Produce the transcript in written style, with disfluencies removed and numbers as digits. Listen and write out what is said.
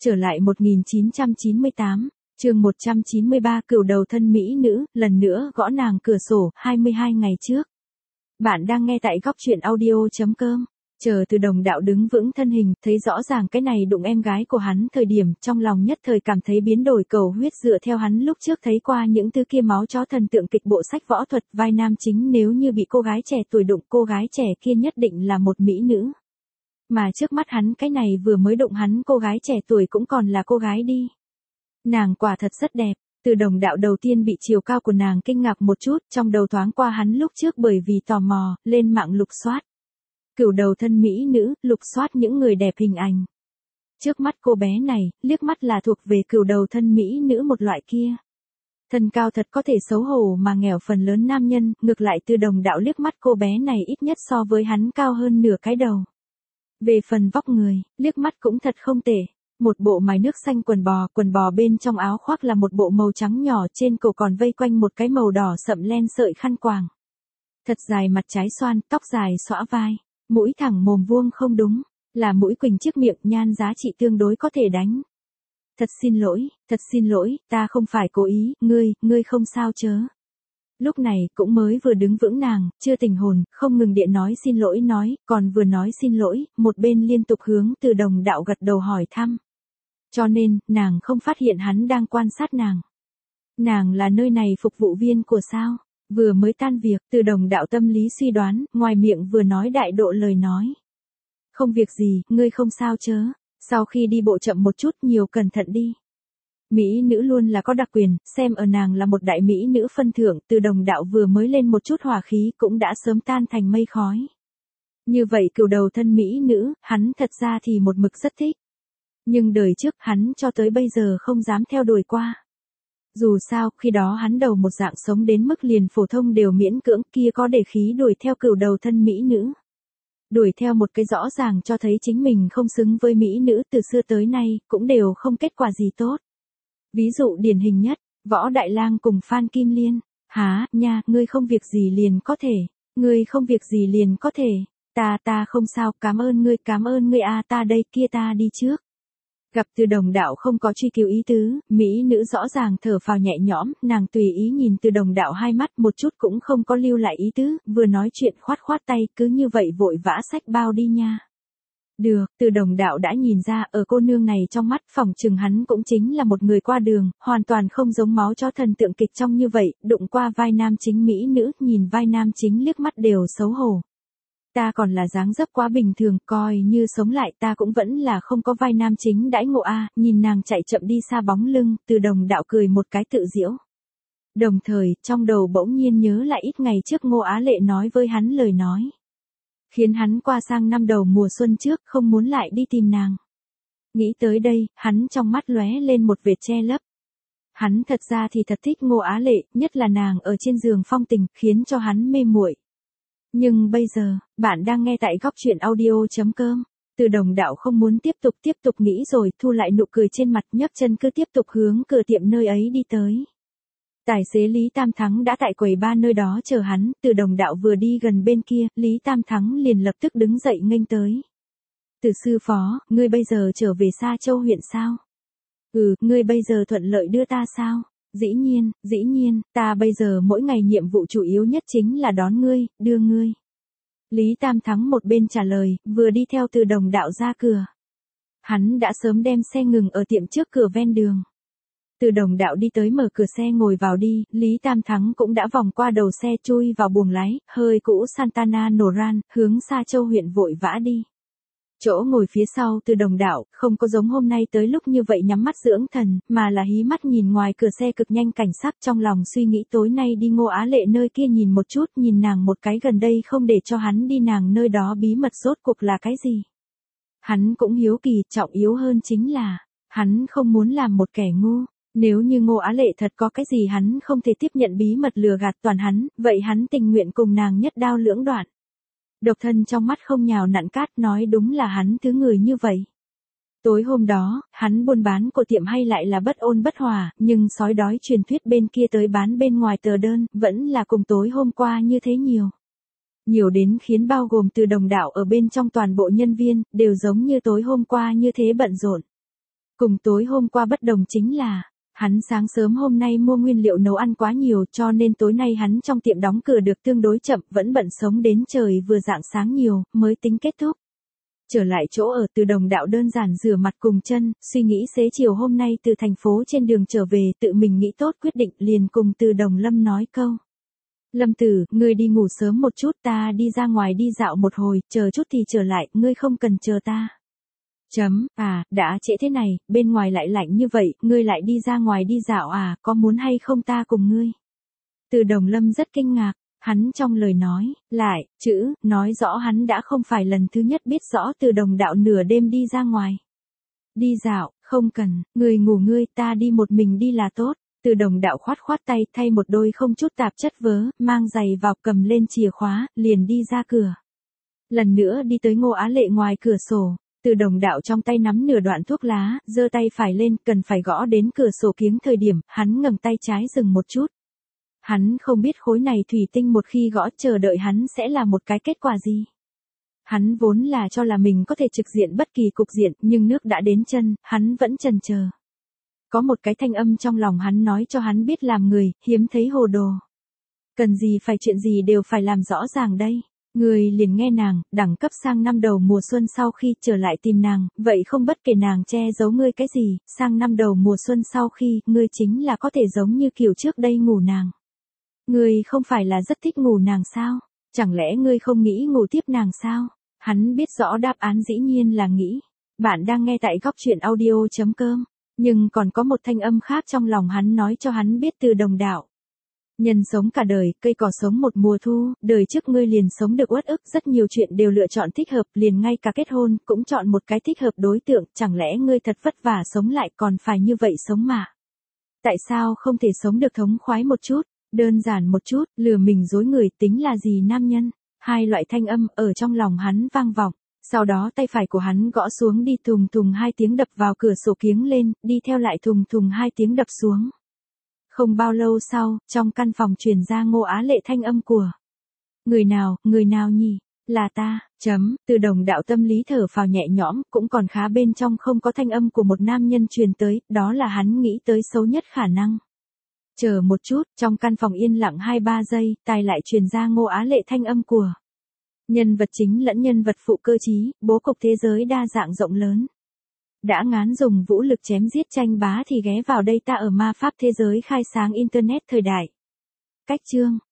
Trở lại 1998, chương 193 cửu đầu thân mỹ nữ, lần nữa gõ nàng cửa sổ, 22 ngày trước. Bạn đang nghe tại góc chuyện audio.com. Chờ Từ Đồng Đạo đứng vững thân hình, thấy rõ ràng cái này đụng em gái của hắn thời điểm, trong lòng nhất thời cảm thấy biến đổi cầu huyết dựa theo hắn lúc trước thấy qua những thứ kia máu chó thần tượng kịch bộ sách võ thuật vai nam chính nếu như bị cô gái trẻ tuổi đụng cô gái trẻ kia nhất định là một mỹ nữ. Mà trước mắt hắn cái này vừa mới đụng hắn cô gái trẻ tuổi cũng còn là cô gái đi. Nàng quả thật rất đẹp. Từ Đồng Đạo đầu tiên bị chiều cao của nàng kinh ngạc một chút, trong đầu thoáng qua hắn lúc trước bởi vì tò mò, lên mạng lục soát. Cửu đầu thân mỹ nữ, lục soát những người đẹp hình ảnh. Trước mắt cô bé này, liếc mắt là thuộc về cửu đầu thân mỹ nữ một loại kia. Thân cao thật có thể xấu hổ mà nghèo phần lớn nam nhân, ngược lại Từ Đồng Đạo liếc mắt cô bé này ít nhất so với hắn cao hơn nửa cái đầu. Về phần vóc người, liếc mắt cũng thật không tệ. Một bộ mái nước xanh quần bò bên trong áo khoác là một bộ màu trắng nhỏ, trên cổ còn vây quanh một cái màu đỏ sậm len sợi khăn quàng. Thật dài mặt trái xoan, tóc dài xõa vai, mũi thẳng mồm vuông không đúng, là mũi quỳnh chiếc miệng, nhan giá trị tương đối có thể đánh. Thật xin lỗi, ta không phải cố ý, ngươi không sao chớ. Lúc này cũng mới vừa đứng vững nàng, chưa tỉnh hồn, không ngừng điện nói xin lỗi còn vừa nói xin lỗi, một bên liên tục hướng Từ Đồng Đạo gật đầu hỏi thăm. Cho nên, nàng không phát hiện hắn đang quan sát nàng. Nàng là nơi này phục vụ viên của sao? Vừa mới tan việc, Từ Đồng Đạo tâm lý suy đoán, ngoài miệng vừa nói đại độ lời nói. Không việc gì, ngươi không sao chớ. Sau khi đi bộ chậm một chút, nhiều cẩn thận đi. Mỹ nữ luôn là có đặc quyền, xem ở nàng là một đại mỹ nữ phân thưởng, Từ Đồng Đạo vừa mới lên một chút hỏa khí cũng đã sớm tan thành mây khói. Như vậy cửu đầu thân mỹ nữ, hắn thật ra thì một mực rất thích. Nhưng đời trước hắn cho tới bây giờ không dám theo đuổi qua. Dù sao, khi đó hắn đầu một dạng sống đến mức liền phổ thông đều miễn cưỡng, kia có để khí đuổi theo cửu đầu thân mỹ nữ. Đuổi theo một cái rõ ràng cho thấy chính mình không xứng với mỹ nữ từ xưa tới nay, cũng đều không kết quả gì tốt. Ví dụ điển hình nhất, Võ Đại Lang cùng Phan Kim Liên. Hả, nha, ngươi không việc gì liền có thể. Ngươi không việc gì liền có thể. Ta không sao, cảm ơn ngươi a, ta đây kia ta đi trước. Gặp Từ Đồng Đạo không có truy cứu ý tứ, mỹ nữ rõ ràng thở phào nhẹ nhõm, nàng tùy ý nhìn Từ Đồng Đạo hai mắt một chút cũng không có lưu lại ý tứ, vừa nói chuyện khoát tay, cứ như vậy vội vã xách bao đi nha. Được, Từ Đồng Đạo đã nhìn ra ở cô nương này trong mắt phỏng chừng hắn cũng chính là một người qua đường, hoàn toàn không giống máu chó thần tượng kịch trong như vậy, đụng qua vai nam chính mỹ nữ, nhìn vai nam chính liếc mắt đều xấu hổ. Ta còn là dáng dấp quá bình thường, coi như sống lại ta cũng vẫn là không có vai nam chính đãi ngộ a. Nhìn nàng chạy chậm đi xa bóng lưng, Từ Đồng Đạo cười một cái tự giễu. Đồng thời, trong đầu bỗng nhiên nhớ lại ít ngày trước Ngô Á Lệ nói với hắn lời nói. Khiến hắn qua sang năm đầu mùa xuân trước không muốn lại đi tìm nàng. Nghĩ tới đây, hắn trong mắt lóe lên một vệt che lấp. Hắn thật ra thì thật thích Ngô Á Lệ, nhất là nàng ở trên giường phong tình, khiến cho hắn mê muội. Nhưng bây giờ, bạn đang nghe tại góc chuyện audio.com. Từ Đồng Đạo không muốn tiếp tục nghĩ rồi, thu lại nụ cười trên mặt, nhấc chân cứ tiếp tục hướng cửa tiệm nơi ấy đi tới. Tài xế Lý Tam Thắng đã tại quầy ba nơi đó chờ hắn, Từ Đồng Đạo vừa đi gần bên kia, Lý Tam Thắng liền lập tức đứng dậy nghênh tới. Từ sư phó, ngươi bây giờ trở về Sa Châu huyện sao? Ngươi bây giờ thuận lợi đưa ta sao? Dĩ nhiên, ta bây giờ mỗi ngày nhiệm vụ chủ yếu nhất chính là đón ngươi, đưa ngươi. Lý Tam Thắng một bên trả lời, vừa đi theo Từ Đồng Đạo ra cửa. Hắn đã sớm đem xe ngừng ở tiệm trước cửa ven đường. Từ Đồng Đạo đi tới mở cửa xe ngồi vào đi, Lý Tam Thắng cũng đã vòng qua đầu xe chui vào buồng lái, hơi cũ Santana nổ ran, hướng Sa Châu huyện vội vã đi. Chỗ ngồi phía sau Từ Đồng Đạo, không có giống hôm nay tới lúc như vậy nhắm mắt dưỡng thần, mà là hí mắt nhìn ngoài cửa xe cực nhanh cảnh sát, trong lòng suy nghĩ tối nay đi Ngô Á Lệ nơi kia nhìn một chút, nhìn nàng một cái gần đây không để cho hắn đi nàng nơi đó bí mật rốt cuộc là cái gì. Hắn cũng hiếu kỳ, trọng yếu hơn chính là, hắn không muốn làm một kẻ ngu. Nếu như Ngô Á Lệ thật có cái gì hắn không thể tiếp nhận bí mật lừa gạt toàn hắn, vậy hắn tình nguyện cùng nàng nhất đao lưỡng đoạn. Độc thân trong mắt không nhào nặn cát, nói đúng là hắn thứ người như vậy. Tối hôm đó, hắn buôn bán của tiệm hay lại là bất ôn bất hòa, nhưng sói đói truyền thuyết bên kia tới bán bên ngoài tờ đơn, vẫn là cùng tối hôm qua như thế nhiều. Nhiều đến khiến bao gồm Từ Đồng Đạo ở bên trong toàn bộ nhân viên, đều giống như tối hôm qua như thế bận rộn. Cùng tối hôm qua bất đồng chính là, hắn sáng sớm hôm nay mua nguyên liệu nấu ăn quá nhiều cho nên tối nay hắn trong tiệm đóng cửa được tương đối chậm, vẫn bận sống đến trời vừa rạng sáng nhiều, mới tính kết thúc. Trở lại chỗ ở Từ Đồng Đạo đơn giản rửa mặt cùng chân, suy nghĩ xế chiều hôm nay từ thành phố trên đường trở về tự mình nghĩ tốt quyết định liền cùng Từ Đồng Lâm nói câu. Lâm Tử, ngươi đi ngủ sớm một chút, ta đi ra ngoài đi dạo một hồi, chờ chút thì trở lại, ngươi không cần chờ ta. Đã trễ thế này, bên ngoài lại lạnh như vậy, ngươi lại đi ra ngoài đi dạo à, có muốn hay không ta cùng ngươi? Từ Đồng Lâm rất kinh ngạc, hắn trong lời nói, nói rõ hắn đã không phải lần thứ nhất biết rõ Từ Đồng Đạo nửa đêm đi ra ngoài. Đi dạo, không cần, ngươi ngủ ngươi, ta đi một mình đi là tốt. Từ Đồng Đạo khoát khoát tay thay một đôi không chút tạp chất vớ, mang giày vào cầm lên chìa khóa, liền đi ra cửa. Lần nữa đi tới Ngô Á Lệ ngoài cửa sổ. Từ Đồng Đạo trong tay nắm nửa đoạn thuốc lá, giơ tay phải lên, cần phải gõ đến cửa sổ kiếng thời điểm, hắn ngẩng tay trái dừng một chút. Hắn không biết khối này thủy tinh một khi gõ chờ đợi hắn sẽ là một cái kết quả gì. Hắn vốn là cho là mình có thể trực diện bất kỳ cục diện, nhưng nước đã đến chân, hắn vẫn chần chờ. Có một cái thanh âm trong lòng hắn nói cho hắn biết làm người, hiếm thấy hồ đồ. Cần gì phải chuyện gì đều phải làm rõ ràng đây. Người liền nghe nàng, đẳng cấp sang năm đầu mùa xuân sau khi trở lại tìm nàng, vậy không bất kể nàng che giấu ngươi cái gì, sang năm đầu mùa xuân sau khi, ngươi chính là có thể giống như kiểu trước đây ngủ nàng. Ngươi không phải là rất thích ngủ nàng sao? Chẳng lẽ ngươi không nghĩ ngủ tiếp nàng sao? Hắn biết rõ đáp án dĩ nhiên là nghĩ. Bạn đang nghe tại góc truyện audio.com. Nhưng còn có một thanh âm khác trong lòng hắn nói cho hắn biết Từ Đồng Đạo. Nhân sống cả đời, cây cỏ sống một mùa thu, đời trước ngươi liền sống được uất ức, rất nhiều chuyện đều lựa chọn thích hợp, liền ngay cả kết hôn, cũng chọn một cái thích hợp đối tượng, chẳng lẽ ngươi thật vất vả sống lại còn phải như vậy sống mà? Tại sao không thể sống được thống khoái một chút, đơn giản một chút, lừa mình dối người tính là gì nam nhân? Hai loại thanh âm ở trong lòng hắn vang vọng. Sau đó tay phải của hắn gõ xuống đi thùng thùng hai tiếng đập vào cửa sổ kiếng lên, đi theo lại thùng thùng hai tiếng đập xuống. Không bao lâu sau, trong căn phòng truyền ra Ngô Á Lệ thanh âm của. Người nào nhỉ? Là ta, Từ Đồng Đạo tâm lý thở phào nhẹ nhõm, cũng còn khá bên trong không có thanh âm của một nam nhân truyền tới, đó là hắn nghĩ tới xấu nhất khả năng. Chờ một chút, trong căn phòng yên lặng 2-3 giây, tai lại truyền ra Ngô Á Lệ thanh âm của. Nhân vật chính lẫn nhân vật phụ cơ trí, bố cục thế giới đa dạng rộng lớn. Đã ngán dùng vũ lực chém giết tranh bá thì ghé vào đây ta ở ma pháp thế giới khai sáng internet thời đại. Cách chương